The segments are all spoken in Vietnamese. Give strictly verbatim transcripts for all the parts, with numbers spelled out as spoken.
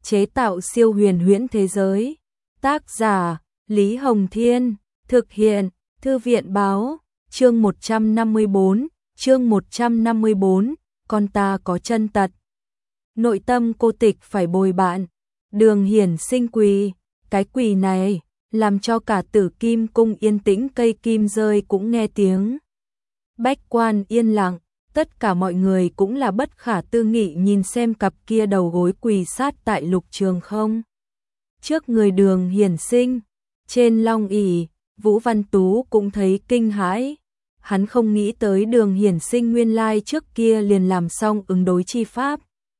chế tạo siêu huyền huyễn thế giới. Tác giả, Lý Hồng Thiên, thực hiện, Thư viện Báo, chương một trăm năm mươi bốn, chương một trăm năm mươi bốn, con ta có chân tật. Nội tâm cô tịch phải bồi bạn, Đường Hiển Sinh quỳ, cái quỳ này, làm cho cả Tử Kim cung yên tĩnh, cây kim rơi cũng nghe tiếng. Bách quan yên lặng, tất cả mọi người cũng là bất khả tư nghị nhìn xem cặp kia đầu gối quỳ sát tại Lục Trường không. Trước người Đường Hiển Sinh, trên long ỷ, Vũ Văn Tú cũng thấy kinh hãi. Hắn không nghĩ tới Đường Hiển Sinh nguyên lai trước kia liền làm xong ứng đối chi pháp.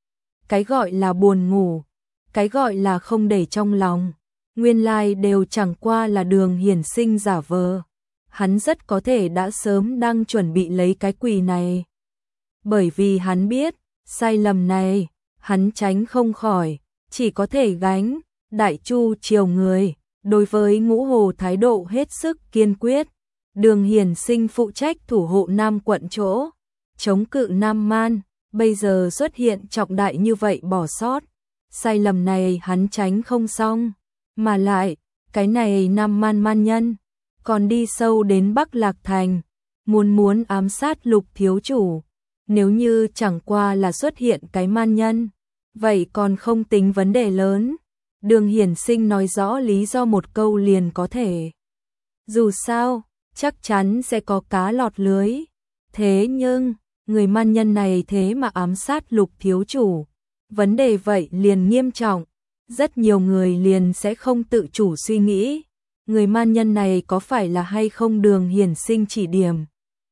Cái gọi là buồn ngủ, cái gọi là không để trong lòng, nguyên lai đều chẳng qua là Đường Hiển Sinh giả vờ. Hắn rất có thể đã sớm đang chuẩn bị lấy cái quỳ này. Bởi vì hắn biết, sai lầm này, hắn tránh không khỏi, chỉ có thể gánh. Đại Chu triều người, đối với Ngũ Hồ thái độ hết sức kiên quyết. Đường Hiển Sinh phụ trách thủ hộ Nam quận chỗ, chống cự Nam Man, bây giờ xuất hiện trọng đại như vậy bỏ sót. Sai lầm này hắn tránh không xong, mà lại, cái này Nam Man man nhân, còn đi sâu đến Bắc Lạc Thành, muốn muốn ám sát Lục thiếu chủ. Nếu như chẳng qua là xuất hiện cái man nhân, vậy còn không tính vấn đề lớn. Đường Hiển Sinh nói rõ lý do một câu liền có thể. Dù sao, chắc chắn sẽ có cá lọt lưới. Thế nhưng, người man nhân này thế mà ám sát Lục thiếu chủ. Vấn đề vậy liền nghiêm trọng. Rất nhiều người liền sẽ không tự chủ suy nghĩ. Người man nhân này có phải là hay không Đường Hiển Sinh chỉ điểm.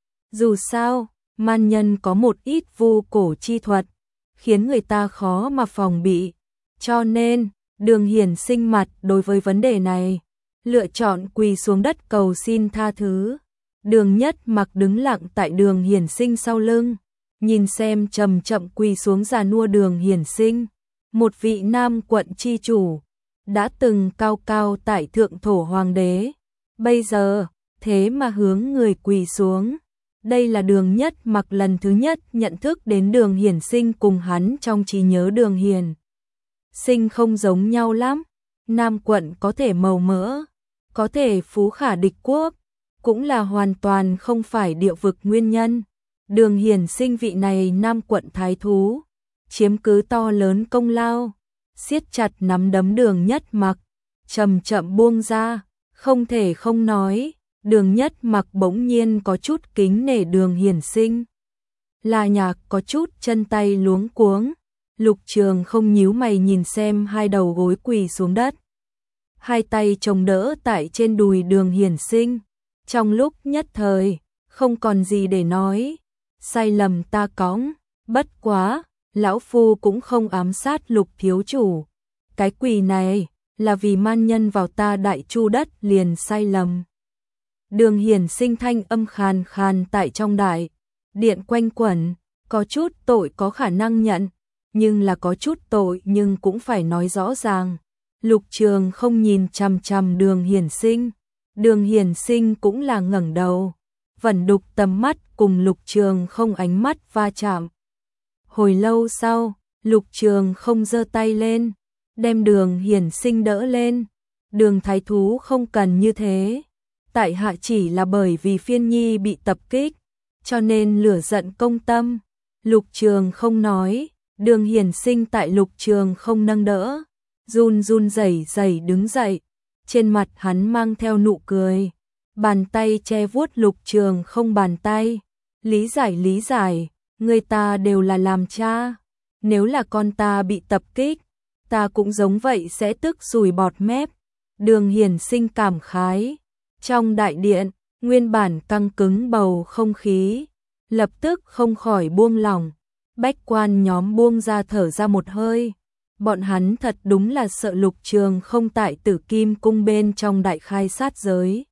Dù sao, man nhân có một ít vu cổ chi thuật, khiến người ta khó mà phòng bị. Cho nên, Đường Hiển Sinh mặt đối với vấn đề này, lựa chọn quỳ xuống đất cầu xin tha thứ. Đường Nhất Mặc đứng lặng tại Đường Hiển Sinh sau lưng, nhìn xem chậm chậm quỳ xuống già nua Đường Hiển Sinh, một vị Nam quận chi chủ, đã từng cao cao tại thượng thổ hoàng đế, bây giờ thế mà hướng người quỳ xuống. Đây là Đường Nhất Mặc lần thứ nhất nhận thức đến Đường Hiển Sinh cùng hắn trong trí nhớ Đường Hiển Sinh không giống nhau lắm. Nam quận có thể màu mỡ, có thể phú khả địch quốc, cũng là hoàn toàn không phải địa vực nguyên nhân. Đường Hiển Sinh vị này Nam quận thái thú, chiếm cứ to lớn công lao, siết chặt nắm đấm Đường Nhất Mặc, chậm chậm buông ra, không thể không nói, Đường Nhất Mặc bỗng nhiên có chút kính nể Đường Hiển Sinh. La Nhạc có chút chân tay luống cuống. Lục Trường không nhíu mày nhìn xem hai đầu gối quỳ xuống đất, hai tay chồng đỡ tại trên đùi Đường Hiển Sinh. Trong lúc nhất thời, không còn gì để nói. Sai lầm ta cõng, bất quá, lão phu cũng không ám sát Lục thiếu chủ. Cái quỳ này, là vì man nhân vào ta Đại Chu đất liền sai lầm. Đường Hiển Sinh thanh âm khàn khàn tại trong đại điện quanh quẩn, có chút tội có khả năng nhận. Nhưng là có chút tội nhưng cũng phải nói rõ ràng. Lục Trường không nhìn chằm chằm Đường Hiển Sinh. Đường Hiển Sinh cũng là ngẩng đầu, vẫn đục tầm mắt cùng Lục Trường không ánh mắt va chạm. Hồi lâu sau, Lục Trường không giơ tay lên, đem Đường Hiển Sinh đỡ lên. Đường thái thú không cần như thế. Tại hạ chỉ là bởi vì Phiên Nhi bị tập kích, cho nên lửa giận công tâm. Lục Trường không nói. Đường Hiển Sinh tại Lục Trường không nâng đỡ, run run rẩy rẩy đứng dậy, trên mặt hắn mang theo nụ cười, bàn tay che vuốt Lục Trường không bàn tay. Lý giải lý giải, người ta đều là làm cha, nếu là con ta bị tập kích, ta cũng giống vậy sẽ tức sùi bọt mép. Đường Hiển Sinh cảm khái. Trong đại điện, nguyên bản căng cứng bầu không khí, lập tức không khỏi buông lỏng. Bách quan nhóm buông ra thở ra một hơi. Bọn hắn thật đúng là sợ Lục Trường không tại Tử Kim cung bên trong đại khai sát giới.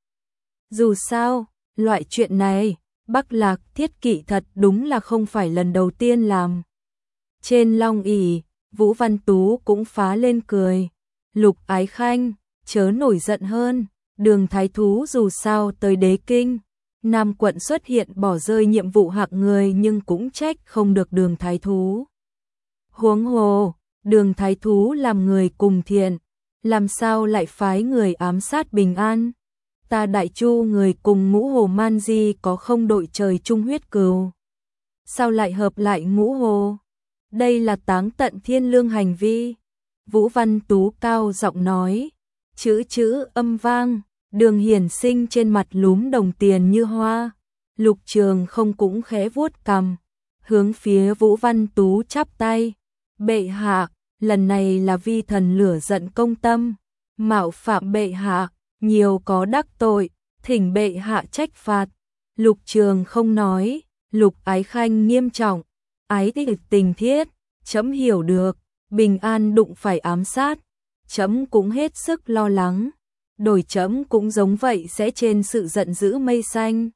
Dù sao, loại chuyện này, Bắc Lạc Thiết Kỵ thật đúng là không phải lần đầu tiên làm. Trên long ỷ, Vũ Văn Tú cũng phá lên cười. Lục Ái Khanh, chớ nổi giận hơn. Đường thái thú dù sao tới đế kinh, Nam quận xuất hiện bỏ rơi nhiệm vụ hạng người nhưng cũng trách không được Đường thái thú. Huống hồ, Đường thái thú làm người cùng thiện, làm sao lại phái người ám sát Bình An? Ta Đại Chu người cùng Ngũ Hồ Man Di có không đội trời chung huyết cừu? Sao lại hợp lại Ngũ Hồ? Đây là táng tận thiên lương hành vi. Vũ Văn Tú cao giọng nói, chữ chữ âm vang, Đường Hiển Sinh trên mặt lúm đồng tiền như hoa. Lục Trường không cũng khẽ vuốt cằm, hướng phía Vũ Văn Tú chắp tay. Bệ hạ, lần này là vi thần lửa giận công tâm, mạo phạm bệ hạ, nhiều có đắc tội, thỉnh bệ hạ trách phạt. Lục Trường không nói, Lục Ái Khanh nghiêm trọng, ái tình tình thiết, chấm hiểu được, Bình An đụng phải ám sát, chấm cũng hết sức lo lắng, đổi chấm cũng giống vậy sẽ trên sự giận dữ mây xanh.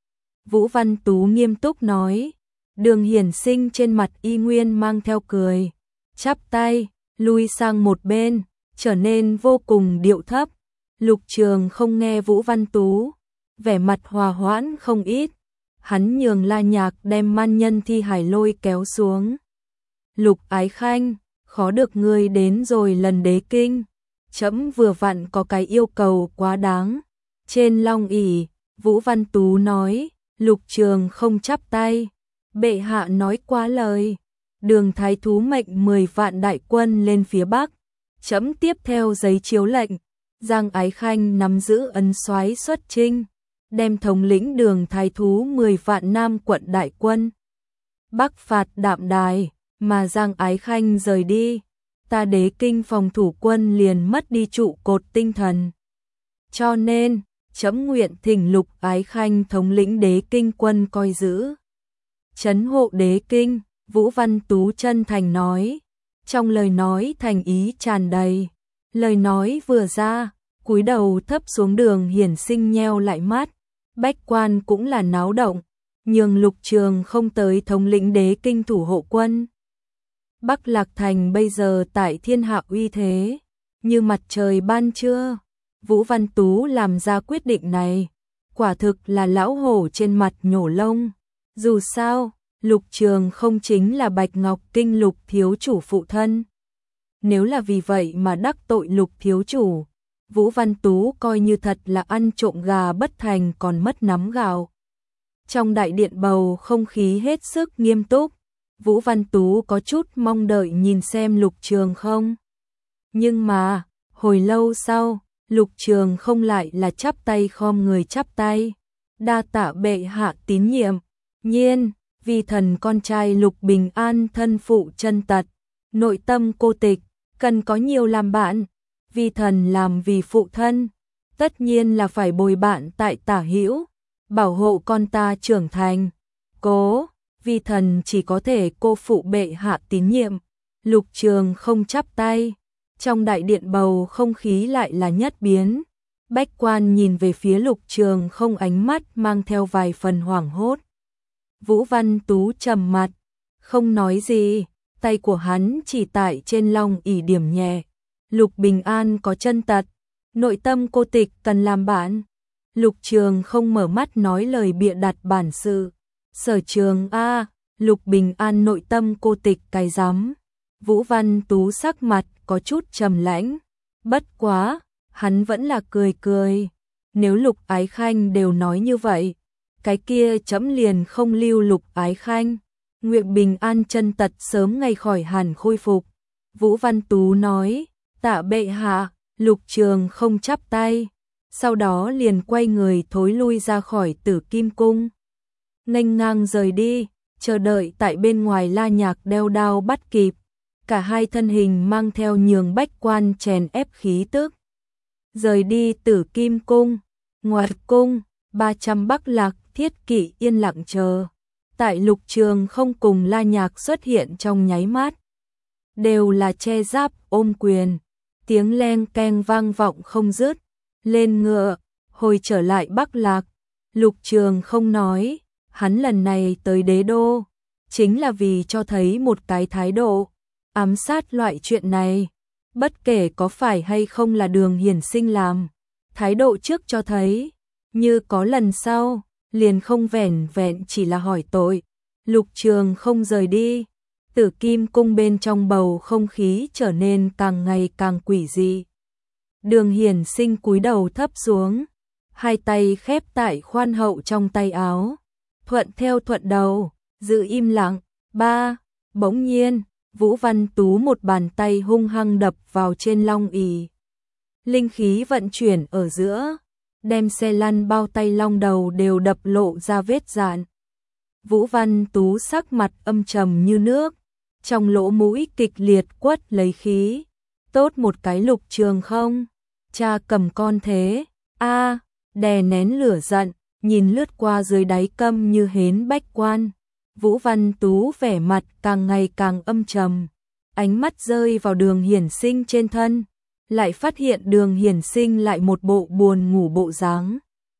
Vũ Văn Tú nghiêm túc nói, Đường Hiển Sinh trên mặt y nguyên mang theo cười, chắp tay, lui sang một bên, trở nên vô cùng điệu thấp. Lục Trường không nghe Vũ Văn Tú, vẻ mặt hòa hoãn không ít, hắn nhường La Nhạc đem man nhân thi hải lôi kéo xuống. Lục Ái Khanh, khó được ngươi đến rồi lần đế kinh, chấm vừa vặn có cái yêu cầu quá đáng. Trên long ỷ, Vũ Văn Tú nói, Lục Trường không chắp tay, bệ hạ nói quá lời. Đường thái thú mệnh mười vạn đại quân lên phía bắc, chấm tiếp theo giấy chiếu lệnh, Giang Ái Khanh nắm giữ ấn soái xuất chinh, đem thống lĩnh Đường thái thú mười vạn nam quận đại quân bắc phạt Đạm Đài, mà Giang Ái Khanh rời đi, ta đế kinh phòng thủ quân liền mất đi trụ cột tinh thần. Cho nên, chấm nguyện thỉnh Lục Ái Khanh thống lĩnh đế kinh quân coi giữ trấn hộ đế kinh. Vũ Văn Tú chân thành nói, trong lời nói thành ý tràn đầy. Lời nói vừa ra, cúi đầu thấp xuống. Đường Hiển Sinh nheo lại mắt, bách quan cũng là náo động, nhường Lục Trường không tới thống lĩnh đế kinh thủ hộ quân. Bắc Lạc Thành bây giờ tại thiên hạ uy thế, như mặt trời ban trưa. Vũ Văn Tú làm ra quyết định này, quả thực là lão hổ trên mặt nhổ lông. Dù sao, Lục Trường không chính là Bạch Ngọc Kinh Lục thiếu chủ phụ thân. Nếu là vì vậy mà đắc tội Lục thiếu chủ, Vũ Văn Tú coi như thật là ăn trộm gà bất thành còn mất nắm gạo. Trong đại điện bầu không khí hết sức nghiêm túc, Vũ Văn Tú có chút mong đợi nhìn xem Lục Trường không. Nhưng mà, hồi lâu sau, Lục Trường không lại là chắp tay khom người chắp tay. Đa tạ bệ hạ tín nhiệm, nhiên, vì thần con trai Lục Bình An thân phụ chân tật, nội tâm cô tịch, cần có nhiều làm bạn. Vì thần làm vì phụ thân, tất nhiên là phải bồi bạn tại tả hữu, bảo hộ con ta trưởng thành. Cố, vì thần chỉ có thể cô phụ bệ hạ tín nhiệm. Lục Trường không chắp tay, trong đại điện bầu không khí lại là nhất biến. Bách quan nhìn về phía Lục Trường không, ánh mắt mang theo vài phần hoảng hốt. Vũ Văn Tú trầm mặt, không nói gì, tay của hắn chỉ tại trên long ỷ điểm nhẹ. Lục Bình An có chân tật, nội tâm cô tịch cần làm bạn. Lục Trường không mở mắt nói lời bịa đặt bản sự. Sở Trường a, Lục Bình An nội tâm cô tịch cái rắm. Vũ Văn Tú sắc mặt có chút trầm lãnh, bất quá, hắn vẫn là cười cười. Nếu Lục Ái Khanh đều nói như vậy, cái kia chấm liền không lưu Lục Ái Khanh. Nguyện Bình An chân tật sớm ngày khỏi hẳn khôi phục. Vũ Văn Tú nói, tạ bệ hạ. Lục Trường không chắp tay, sau đó liền quay người thối lui ra khỏi Tử Kim Cung. Nghênh ngang rời đi, chờ đợi tại bên ngoài La Nhạc đeo đao bắt kịp. Cả hai thân hình mang theo nhường bách quan chèn ép khí tức. Rời đi Tử Kim Cung, ngoài cung, ba trăm Bắc Lạc thiết kỵ yên lặng chờ. Tại Lục Trường không cùng La Nhạc xuất hiện trong nháy mắt. Đều là che giáp ôm quyền, tiếng leng keng vang vọng không dứt. Lên ngựa, hồi trở lại Bắc Lạc. Lục Trường không nói, hắn lần này tới đế đô, chính là vì cho thấy một cái thái độ. Ám sát loại chuyện này, bất kể có phải hay không là Đường Hiển Sinh làm, thái độ trước cho thấy, như có lần sau, liền không vẻn vẹn chỉ là hỏi tội. Lục Trường không rời đi, Tử Kim Cung bên trong bầu không khí trở nên càng ngày càng quỷ dị. Đường Hiển Sinh cúi đầu thấp xuống, hai tay khép tại khoan hậu trong tay áo, thuận theo thuận đầu, giữ im lặng. Ba, bỗng nhiên, Vũ Văn Tú một bàn tay hung hăng đập vào trên long ỷ. Linh khí vận chuyển ở giữa, đem xe lăn bao tay long đầu đều đập lộ ra vết dạn. Vũ Văn Tú sắc mặt âm trầm như nước, trong lỗ mũi kịch liệt quất lấy khí. Tốt một cái Lục Trường không, cha cầm con thế. A, đè nén lửa giận, nhìn lướt qua dưới đáy câm như hến bách quan. Vũ Văn Tú vẻ mặt càng ngày càng âm trầm, ánh mắt rơi vào Đường Hiển Sinh trên thân, lại phát hiện Đường Hiển Sinh lại một bộ buồn ngủ bộ dáng.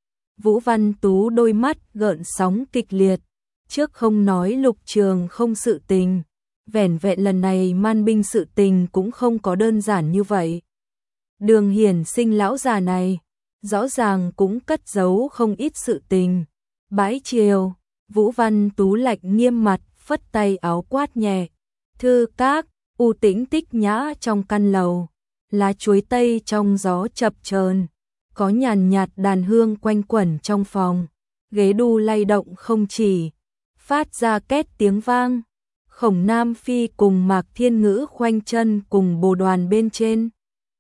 Vũ Văn Tú đôi mắt gợn sóng kịch liệt, trước không nói Lục Trường không sự tình, vẻn vẹn lần này man binh sự tình cũng không có đơn giản như vậy. Đường Hiển Sinh lão già này, rõ ràng cũng cất giấu không ít sự tình. Bãi chiều, Vũ Văn Tú lạnh nghiêm mặt, phất tay áo quát nhẹ. Thư các, u tĩnh tích nhã trong căn lầu, lá chuối tây trong gió chập chờn, có nhàn nhạt đàn hương quanh quẩn trong phòng, ghế đu lay động không chỉ, phát ra két tiếng vang. Khổng Nam Phi cùng Mạc Thiên Ngữ khoanh chân cùng bồ đoàn bên trên,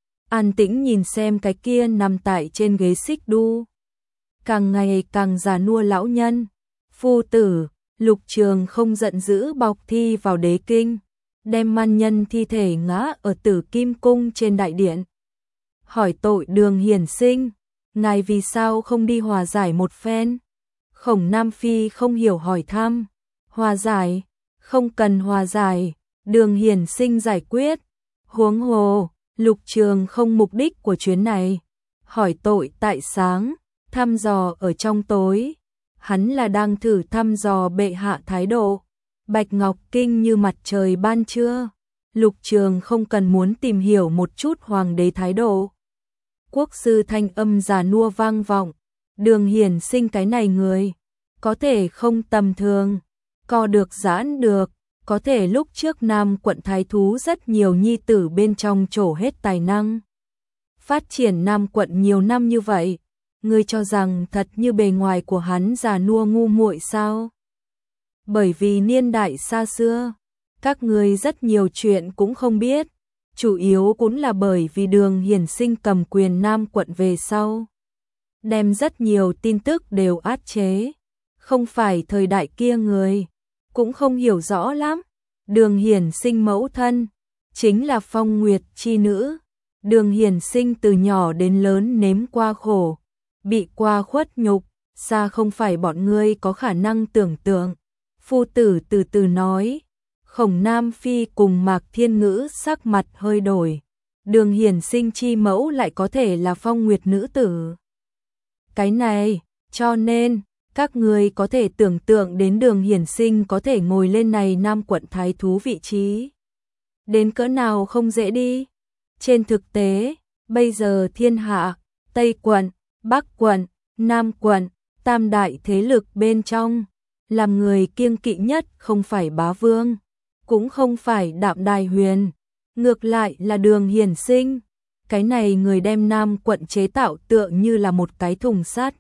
an tĩnh nhìn xem cái kia nằm tại trên ghế xích đu, càng ngày càng già nua lão nhân. Phu tử, Lục Trường không giận dữ bọc thi vào đế kinh, đem man nhân thi thể ngã ở Tử Kim Cung trên đại điện. Hỏi tội Đường Hiển Sinh, ngài vì sao không đi hòa giải một phen? Khổng Nam Phi không hiểu hỏi thăm. Hòa giải? Không cần hòa giải, Đường Hiển Sinh giải quyết. Huống hồ, Lục Trường không mục đích của chuyến này. Hỏi tội tại sáng, thăm dò ở trong tối. Hắn là đang thử thăm dò bệ hạ thái độ. Bạch Ngọc Kinh như mặt trời ban trưa. Lục Trường không cần muốn tìm hiểu một chút hoàng đế thái độ. Quốc sư thanh âm già nua vang vọng. Đường Hiển Sinh cái này người, có thể không tầm thường, co được giãn được, có thể lúc trước Nam quận thái thú rất nhiều nhi tử bên trong trổ hết tài năng. Phát triển Nam quận nhiều năm như vậy, ngươi cho rằng thật như bề ngoài của hắn già nua ngu muội sao? Bởi vì niên đại xa xưa, các ngươi rất nhiều chuyện cũng không biết, chủ yếu cũng là bởi vì Đường Hiển Sinh cầm quyền Nam quận về sau, đem rất nhiều tin tức đều át chế, không phải thời đại kia người, cũng không hiểu rõ lắm. Đường Hiển Sinh mẫu thân, chính là Phong Nguyệt chi nữ. Đường Hiển Sinh từ nhỏ đến lớn nếm qua khổ, bị qua khuất nhục, xa không phải bọn ngươi có khả năng tưởng tượng. Phu tử từ từ nói. Khổng Nam Phi cùng Mạc Thiên Ngữ sắc mặt hơi đổi. Đường Hiển Sinh chi mẫu lại có thể là Phong Nguyệt nữ tử. Cái này, cho nên, các người có thể tưởng tượng đến Đường Hiển Sinh có thể ngồi lên này Nam quận thái thú vị trí. Đến cỡ nào không dễ đi. Trên thực tế, bây giờ thiên hạ, Tây quận, Bắc quận, Nam quận, tam đại thế lực bên trong, làm người kiêng kỵ nhất không phải Bá Vương, cũng không phải Đạm Đài Huyền, ngược lại là Đường Hiển Sinh. Cái này người đem Nam quận chế tạo tựa như là một cái thùng sắt,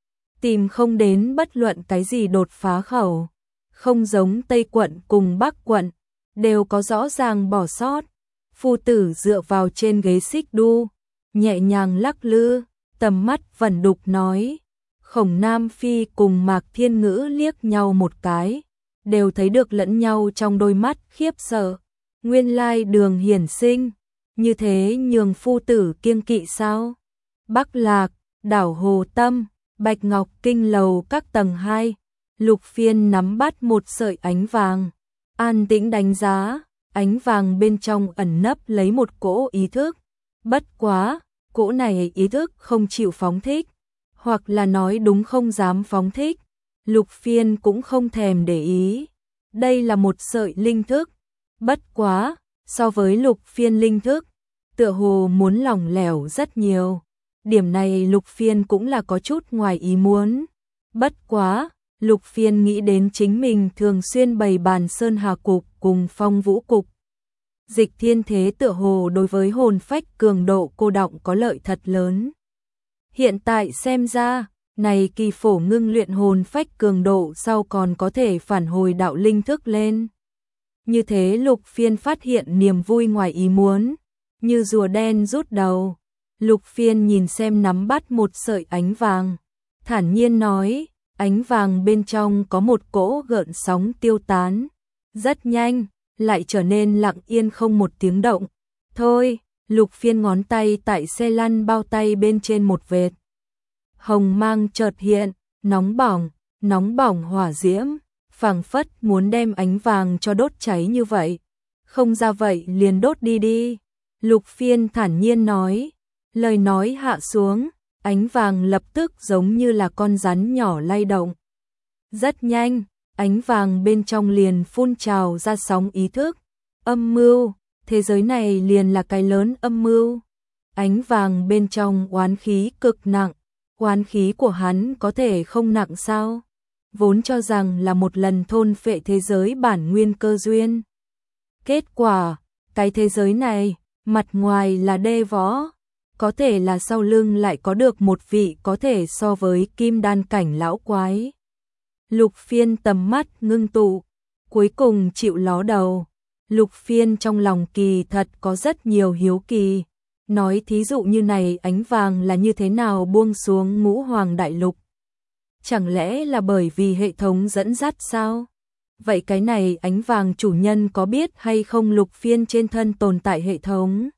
tìm không đến bất luận cái gì đột phá khẩu, không giống Tây quận cùng Bắc quận, đều có rõ ràng bỏ sót. Phu tử dựa vào trên ghế xích đu, nhẹ nhàng lắc lư, tầm mắt vẩn đục nói. Khổng Nam Phi cùng Mạc Thiên Ngữ liếc nhau một cái, đều thấy được lẫn nhau trong đôi mắt khiếp sợ. Nguyên lai Đường Hiển Sinh, như thế nhường phu tử kiêng kỵ sao? Bắc Lạc, đảo Hồ Tâm, Bạch Ngọc Kinh lầu các tầng hai, Lục Phiên nắm bắt một sợi ánh vàng, an tĩnh đánh giá, ánh vàng bên trong ẩn nấp lấy một cỗ ý thức. Bất quá, cỗ này ý thức không chịu phóng thích, hoặc là nói đúng không dám phóng thích. Lục Phiên cũng không thèm để ý. Đây là một sợi linh thức. Bất quá, so với Lục Phiên linh thức, tựa hồ muốn lỏng lẻo rất nhiều. Điểm này Lục Phiên cũng là có chút ngoài ý muốn. Bất quá, Lục Phiên nghĩ đến chính mình thường xuyên bày bàn Sơn Hà Cục cùng Phong Vũ Cục. Dịch Thiên Thế tựa hồ đối với hồn phách cường độ cô đọng có lợi thật lớn. Hiện tại xem ra, này kỳ phổ ngưng luyện hồn phách cường độ sau còn có thể phản hồi đạo linh thức lên. Như thế Lục Phiên phát hiện niềm vui ngoài ý muốn, như rùa đen rút đầu. Lục Phiên nhìn xem nắm bắt một sợi ánh vàng, thản nhiên nói, ánh vàng bên trong có một cỗ gợn sóng tiêu tán. Rất nhanh, lại trở nên lặng yên không một tiếng động. Thôi, Lục Phiên ngón tay tại xe lăn bao tay bên trên một vệt. Hồng mang chợt hiện, nóng bỏng, nóng bỏng hỏa diễm, phảng phất muốn đem ánh vàng cho đốt cháy như vậy. Không ra vậy liền đốt đi đi. Lục Phiên thản nhiên nói, lời nói hạ xuống, ánh vàng lập tức giống như là con rắn nhỏ lay động. Rất nhanh, ánh vàng bên trong liền phun trào ra sóng ý thức. Âm mưu, thế giới này liền là cái lớn âm mưu. Ánh vàng bên trong oán khí cực nặng, oán khí của hắn có thể không nặng sao? Vốn cho rằng là một lần thôn phệ thế giới bản nguyên cơ duyên. Kết quả, cái thế giới này, mặt ngoài là đê võ, có thể là sau lưng lại có được một vị có thể so với kim đan cảnh lão quái. Lục Phiên tầm mắt ngưng tụ, cuối cùng chịu ló đầu. Lục Phiên trong lòng kỳ thật có rất nhiều hiếu kỳ. Nói thí dụ như này ánh vàng là như thế nào buông xuống ngũ hoàng đại lục. Chẳng lẽ là bởi vì hệ thống dẫn dắt sao? Vậy cái này ánh vàng chủ nhân có biết hay không Lục Phiên trên thân tồn tại hệ thống?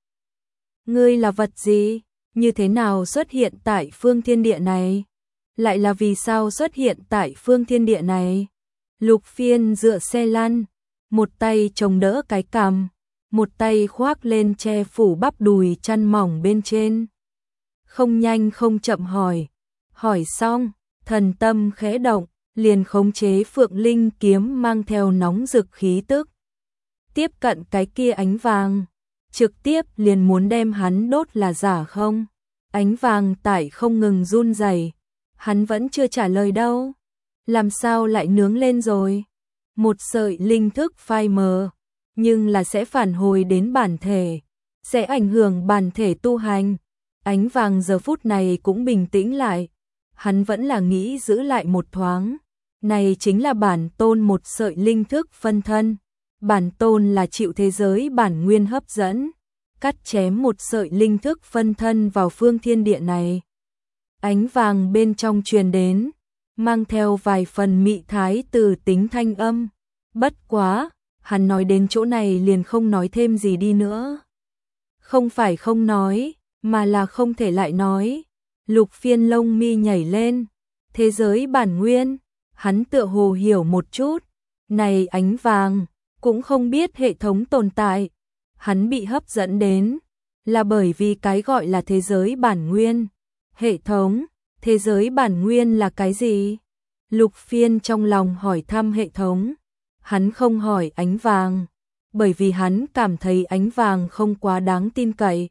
Ngươi là vật gì? Như thế nào xuất hiện tại phương thiên địa này? Lại là vì sao xuất hiện tại phương thiên địa này? Lục Phiên dựa xe lăn, một tay chống đỡ cái cằm, một tay khoác lên che phủ bắp đùi chăn mỏng bên trên. Không nhanh không chậm hỏi, hỏi xong, thần tâm khẽ động, liền khống chế Phượng Linh kiếm mang theo nóng rực khí tức. Tiếp cận cái kia ánh vàng, trực tiếp liền muốn đem hắn đốt là giả không? Ánh vàng tại không ngừng run rẩy, hắn vẫn chưa trả lời đâu. Làm sao lại nướng lên rồi? Một sợi linh thức phai mờ, nhưng là sẽ phản hồi đến bản thể, sẽ ảnh hưởng bản thể tu hành. Ánh vàng giờ phút này cũng bình tĩnh lại, hắn vẫn là nghĩ giữ lại một thoáng. Này chính là bản tôn một sợi linh thức phân thân. Bản tôn là chịu thế giới bản nguyên hấp dẫn, cắt chém một sợi linh thức phân thân vào phương thiên địa này. Ánh vàng bên trong truyền đến, mang theo vài phần mị thái từ tính thanh âm. Bất quá, hắn nói đến chỗ này liền không nói thêm gì đi nữa. Không phải không nói, mà là không thể lại nói. Lục Phiên lông mi nhảy lên, thế giới bản nguyên, hắn tựa hồ hiểu một chút. Này ánh vàng, cũng không biết hệ thống tồn tại. Hắn bị hấp dẫn đến, là bởi vì cái gọi là thế giới bản nguyên. Hệ thống, thế giới bản nguyên là cái gì? Lục Phiên trong lòng hỏi thăm hệ thống. Hắn không hỏi ánh vàng, bởi vì hắn cảm thấy ánh vàng không quá đáng tin cậy.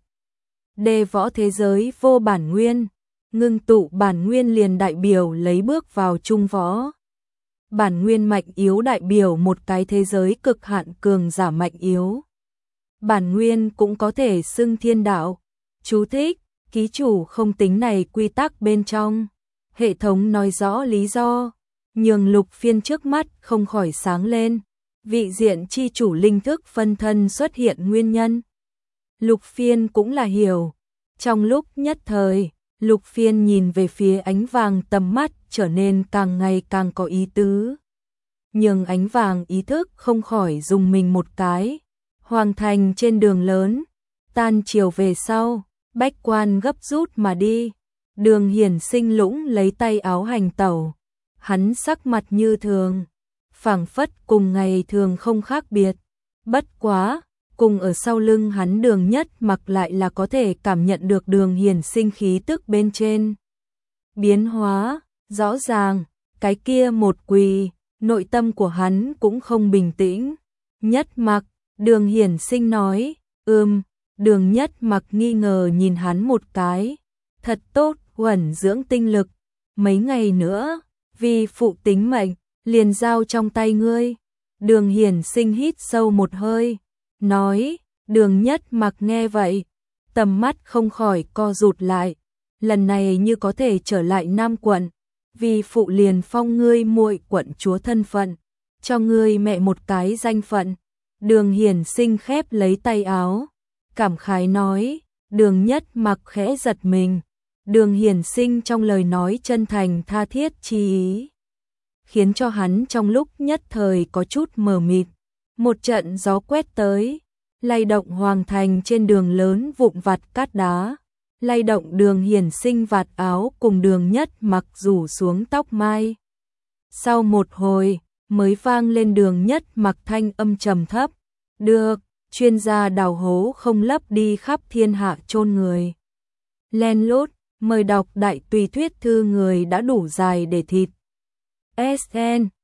Đê võ thế giới vô bản nguyên, ngưng tụ bản nguyên liền đại biểu lấy bước vào trung võ. Bản nguyên mạnh yếu đại biểu một cái thế giới cực hạn cường giả mạnh yếu. Bản nguyên cũng có thể xưng thiên đạo. Chú thích, ký chủ không tính này quy tắc bên trong. Hệ thống nói rõ lý do, nhường Lục Phiên trước mắt không khỏi sáng lên. Vị diện chi chủ linh thức phân thân xuất hiện nguyên nhân. Lục Phiên cũng là hiểu. Trong lúc nhất thời, Lục Phiên nhìn về phía ánh vàng, tầm mắt trở nên càng ngày càng có ý tứ. Nhưng ánh vàng ý thức không khỏi dùng mình một cái. Hoàng thành trên đường lớn, tan chiều về sau, bách quan gấp rút mà đi. Đường Hiển Sinh lũng lấy tay áo hành tẩu. Hắn sắc mặt như thường, phảng phất cùng ngày thường không khác biệt. Bất quá, cùng ở sau lưng hắn Đường Nhất Mặc lại là có thể cảm nhận được Đường Hiển Sinh khí tức bên trên. Biến hóa, rõ ràng, cái kia một quỳ, nội tâm của hắn cũng không bình tĩnh. Nhất Mặc, Đường Hiển Sinh nói, ừm, Đường Nhất Mặc nghi ngờ nhìn hắn một cái. Thật tốt, huẩn dưỡng tinh lực, mấy ngày nữa, vì phụ tính mệnh, liền giao trong tay ngươi. Đường Hiển Sinh hít sâu một hơi, nói, Đường Nhất Mặc nghe vậy, tầm mắt không khỏi co rụt lại, lần này như có thể trở lại Nam quận, vì phụ liền phong ngươi muội quận chúa thân phận, cho ngươi mẹ một cái danh phận. Đường Hiển Sinh khép lấy tay áo, cảm khái nói, Đường Nhất Mặc khẽ giật mình, Đường Hiển Sinh trong lời nói chân thành tha thiết chi ý, khiến cho hắn trong lúc nhất thời có chút mờ mịt. Một trận gió quét tới, lay động hoàng thành trên đường lớn vụn vặt cát đá, lay động Đường Hiển Sinh vạt áo cùng Đường Nhất Mặc rủ xuống tóc mai. Sau một hồi, mới vang lên Đường Nhất Mặc thanh âm trầm thấp, được, chuyên gia đào hố không lấp đi khắp thiên hạ chôn người. Len lút, mời đọc đại tùy thuyết thư người đã đủ dài để thịt. ét en